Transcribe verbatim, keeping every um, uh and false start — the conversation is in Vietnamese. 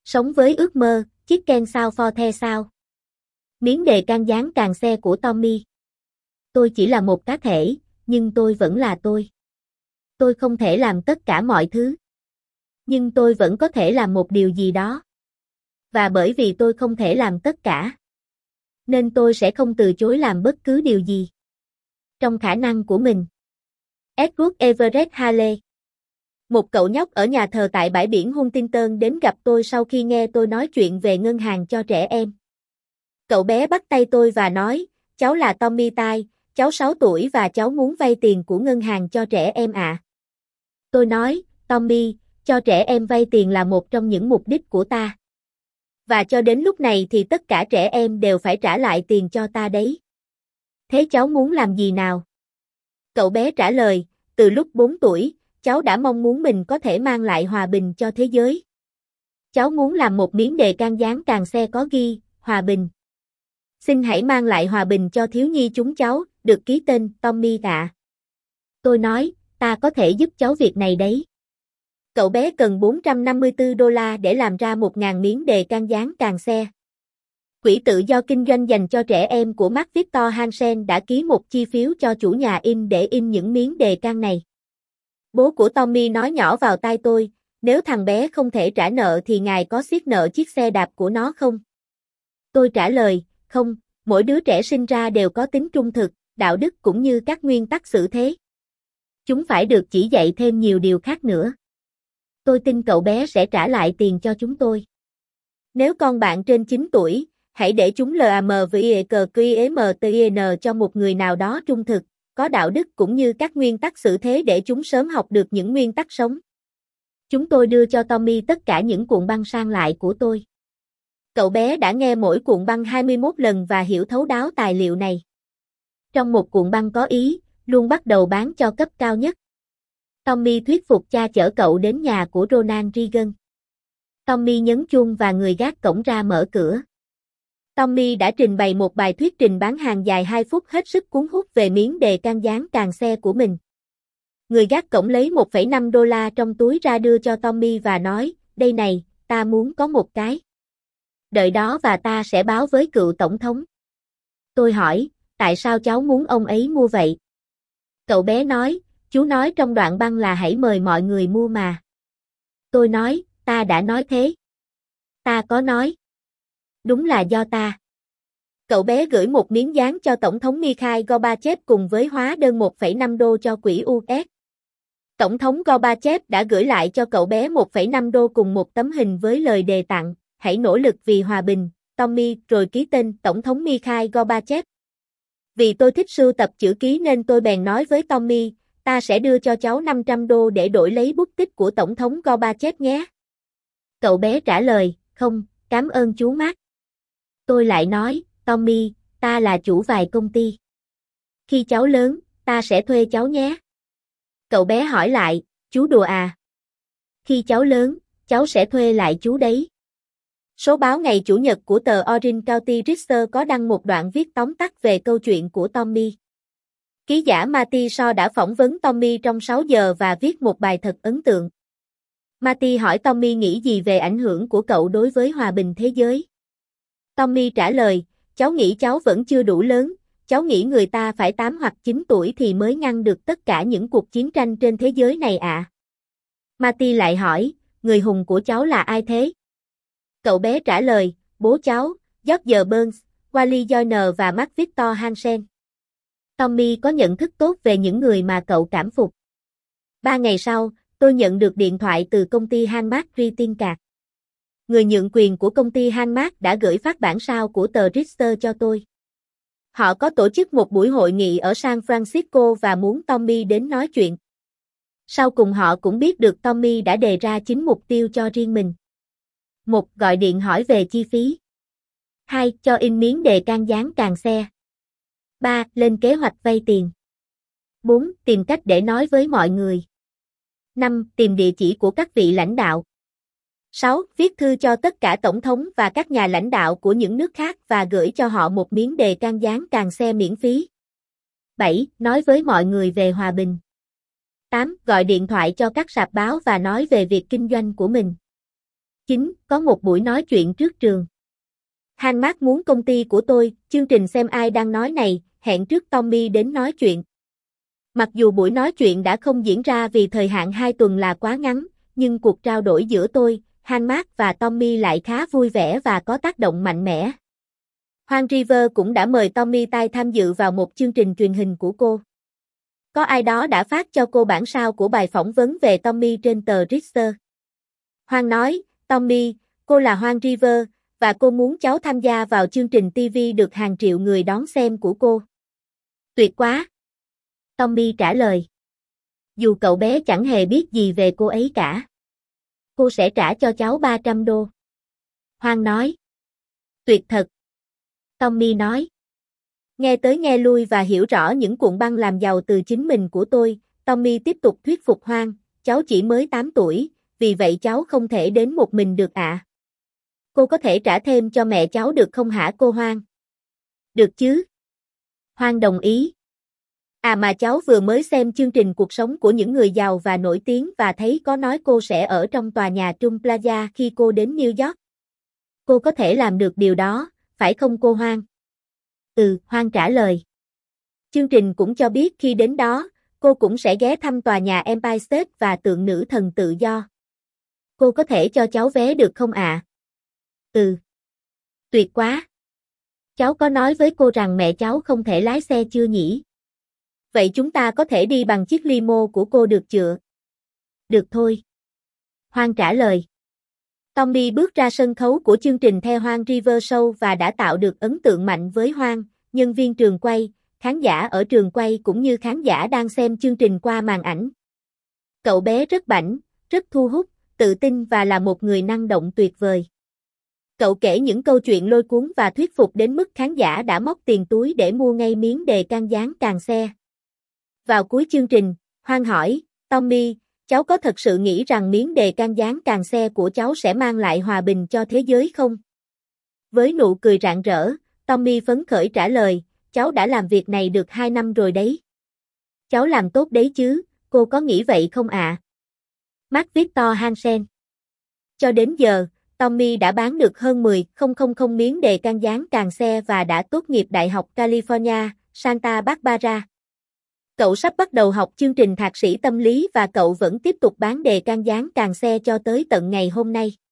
Sống với ước mơ, chiếc ken sao for the sao. Miếng đề can gián càng xe của Tommy. Tôi chỉ là một cá thể, nhưng tôi vẫn là tôi. Tôi không thể làm tất cả mọi thứ. Nhưng tôi vẫn có thể làm một điều gì đó. Và bởi vì tôi không thể làm tất cả, nên tôi sẽ không từ chối làm bất cứ điều gì trong khả năng của mình. Edward Everett Hale. Một cậu nhóc ở nhà thờ tại bãi biển Huntington đến gặp tôi sau khi nghe tôi nói chuyện về ngân hàng cho trẻ em. Cậu bé bắt tay tôi và nói, cháu là Tommy Tai, cháu sáu tuổi và cháu muốn vay tiền của ngân hàng cho trẻ em ạ. À. Tôi nói, Tommy, cho trẻ em vay tiền là một trong những mục đích của ta. Và cho đến lúc này thì tất cả trẻ em đều phải trả lại tiền cho ta đấy. Thế cháu muốn làm gì nào? Cậu bé trả lời, từ lúc bốn tuổi, cháu đã mong muốn mình có thể mang lại hòa bình cho thế giới. Cháu muốn làm một miếng đề can dán càng xe có ghi, hòa bình. Xin hãy mang lại hòa bình cho thiếu nhi chúng cháu, được ký tên Tommy ạ. Tôi nói, ta có thể giúp cháu việc này đấy. Cậu bé cần bốn trăm năm mươi tư đô la để làm ra một nghìn miếng đề can dán càng xe. Quỹ tự do kinh doanh dành cho trẻ em của Mark Victor Hansen đã ký một chi phiếu cho chủ nhà in để in những miếng đề can này. Bố của Tommy nói nhỏ vào tai tôi, nếu thằng bé không thể trả nợ thì ngài có xiết nợ chiếc xe đạp của nó không? Tôi trả lời, không, mỗi đứa trẻ sinh ra đều có tính trung thực, đạo đức cũng như các nguyên tắc xử thế. Chúng phải được chỉ dạy thêm nhiều điều khác nữa. Tôi tin cậu bé sẽ trả lại tiền cho chúng tôi. Nếu con bạn trên chín tuổi, hãy để chúng làm việc cho một người nào đó trung thực, có đạo đức cũng như các nguyên tắc xử thế để chúng sớm học được những nguyên tắc sống. Chúng tôi đưa cho Tommy tất cả những cuộn băng sang lại của tôi. Cậu bé đã nghe mỗi cuộn băng hai mươi mốt lần và hiểu thấu đáo tài liệu này. Trong một cuộn băng có ý, luôn bắt đầu bán cho cấp cao nhất. Tommy thuyết phục cha chở cậu đến nhà của Ronald Reagan. Tommy nhấn chuông và người gác cổng ra mở cửa. Tommy đã trình bày một bài thuyết trình bán hàng dài hai phút hết sức cuốn hút về miếng đề can dán càng xe của mình. Người gác cổng lấy một phẩy năm đô la trong túi ra đưa cho Tommy và nói, đây này, ta muốn có một cái. Đợi đó và ta sẽ báo với cựu tổng thống. Tôi hỏi, tại sao cháu muốn ông ấy mua vậy? Cậu bé nói, chú nói trong đoạn băng là hãy mời mọi người mua mà. Tôi nói, ta đã nói thế. Ta có nói. Đúng là do ta. Cậu bé gửi một miếng dán cho Tổng thống Mikhail Gorbachev cùng với hóa đơn một phẩy năm đô cho quỹ u ét. Tổng thống Gorbachev đã gửi lại cho cậu bé một phẩy năm đô cùng một tấm hình với lời đề tặng, hãy nỗ lực vì hòa bình, Tommy, rồi ký tên Tổng thống Mikhail Gorbachev. Vì tôi thích sưu tập chữ ký nên tôi bèn nói với Tommy, ta sẽ đưa cho cháu năm trăm đô để đổi lấy bút tích của Tổng thống Gorbachev nhé. Cậu bé trả lời, không, cảm ơn chú Mark. Tôi lại nói, Tommy, ta là chủ vài công ty. Khi cháu lớn, ta sẽ thuê cháu nhé. Cậu bé hỏi lại, chú đùa à? Khi cháu lớn, cháu sẽ thuê lại chú đấy. Số báo ngày Chủ nhật của tờ Orange County Register có đăng một đoạn viết tóm tắt về câu chuyện của Tommy. Ký giả Marty Shaw đã phỏng vấn Tommy trong sáu giờ và viết một bài thật ấn tượng. Marty hỏi Tommy nghĩ gì về ảnh hưởng của cậu đối với hòa bình thế giới. Tommy trả lời, cháu nghĩ cháu vẫn chưa đủ lớn, cháu nghĩ người ta phải tám hoặc chín tuổi thì mới ngăn được tất cả những cuộc chiến tranh trên thế giới này ạ. À. Marty lại hỏi, người hùng của cháu là ai thế? Cậu bé trả lời, bố cháu, George Burns, Wally Joyner và Mark Victor Hansen. Tommy có nhận thức tốt về những người mà cậu cảm phục. Ba ngày sau, tôi nhận được điện thoại từ công ty Hanmark Greeting Card. Người nhượng quyền của công ty Hanmark đã gửi phát bản sao của tờ Register cho tôi. Họ có tổ chức một buổi hội nghị ở San Francisco và muốn Tommy đến nói chuyện. Sau cùng họ cũng biết được Tommy đã đề ra chín mục tiêu cho riêng mình. một. Gọi điện hỏi về chi phí. hai. Cho in miếng đề can dán càng xe. ba. Lên kế hoạch vay tiền. bốn. Tìm cách để nói với mọi người. năm. Tìm địa chỉ của các vị lãnh đạo. sáu. Viết thư cho tất cả tổng thống và các nhà lãnh đạo của những nước khác và gửi cho họ một miếng đề can dán càng xe miễn phí. bảy. Nói với mọi người về hòa bình. tám. Gọi điện thoại cho các rạp báo và nói về việc kinh doanh của mình. Chính, có một buổi nói chuyện trước trường. Han Mark muốn công ty của tôi, chương trình xem ai đang nói này, hẹn trước Tommy đến nói chuyện. Mặc dù buổi nói chuyện đã không diễn ra vì thời hạn hai tuần là quá ngắn, nhưng cuộc trao đổi giữa tôi, Han Mark và Tommy lại khá vui vẻ và có tác động mạnh mẽ. Hoàng River cũng đã mời Tommy Tai tham dự vào một chương trình truyền hình của cô. Có ai đó đã phát cho cô bản sao của bài phỏng vấn về Tommy trên tờ Richter. Hoàng nói, Tommy, cô là Hoàng River, và cô muốn cháu tham gia vào chương trình ti vi được hàng triệu người đón xem của cô. Tuyệt quá! Tommy trả lời. Dù cậu bé chẳng hề biết gì về cô ấy cả. Cô sẽ trả cho cháu ba trăm đô. Hoàng nói. Tuyệt thật. Tommy nói. Nghe tới nghe lui và hiểu rõ những cuộn băng làm giàu từ chính mình của tôi, Tommy tiếp tục thuyết phục Hoàng, cháu chỉ mới tám tuổi, vì vậy cháu không thể đến một mình được ạ. À. Cô có thể trả thêm cho mẹ cháu được không hả cô Hoàng? Được chứ? Hoàng đồng ý. À mà cháu vừa mới xem chương trình cuộc sống của những người giàu và nổi tiếng và thấy có nói cô sẽ ở trong tòa nhà Trump Plaza khi cô đến New York. Cô có thể làm được điều đó, phải không cô Hoàng? Ừ, Hoàng trả lời. Chương trình cũng cho biết khi đến đó, cô cũng sẽ ghé thăm tòa nhà Empire State và tượng nữ thần tự do. Cô có thể cho cháu vé được không ạ? À? Ừ. Tuyệt quá. Cháu có nói với cô rằng mẹ cháu không thể lái xe chưa nhỉ? Vậy chúng ta có thể đi bằng chiếc limo của cô được chưa? Được thôi. Hoàng trả lời. Tommy bước ra sân khấu của chương trình theo Hoàng River Show và đã tạo được ấn tượng mạnh với Hoàng, nhân viên trường quay, khán giả ở trường quay cũng như khán giả đang xem chương trình qua màn ảnh. Cậu bé rất bảnh, rất thu hút, tự tin và là một người năng động tuyệt vời. Cậu kể những câu chuyện lôi cuốn và thuyết phục đến mức khán giả đã móc tiền túi để mua ngay miếng đề can dán càng xe. Vào cuối chương trình, Hoàng hỏi, Tommy, cháu có thật sự nghĩ rằng miếng đề can dán càng xe của cháu sẽ mang lại hòa bình cho thế giới không? Với nụ cười rạng rỡ, Tommy phấn khởi trả lời, cháu đã làm việc này được hai năm rồi đấy. Cháu làm tốt đấy chứ, cô có nghĩ vậy không ạ? À? Mark Victor Hansen. Cho đến giờ, Tommy đã bán được hơn mười nghìn miếng đề can dán càng xe và đã tốt nghiệp Đại học California, Santa Barbara. Cậu sắp bắt đầu học chương trình thạc sĩ tâm lý và cậu vẫn tiếp tục bán đề can dán càng xe cho tới tận ngày hôm nay.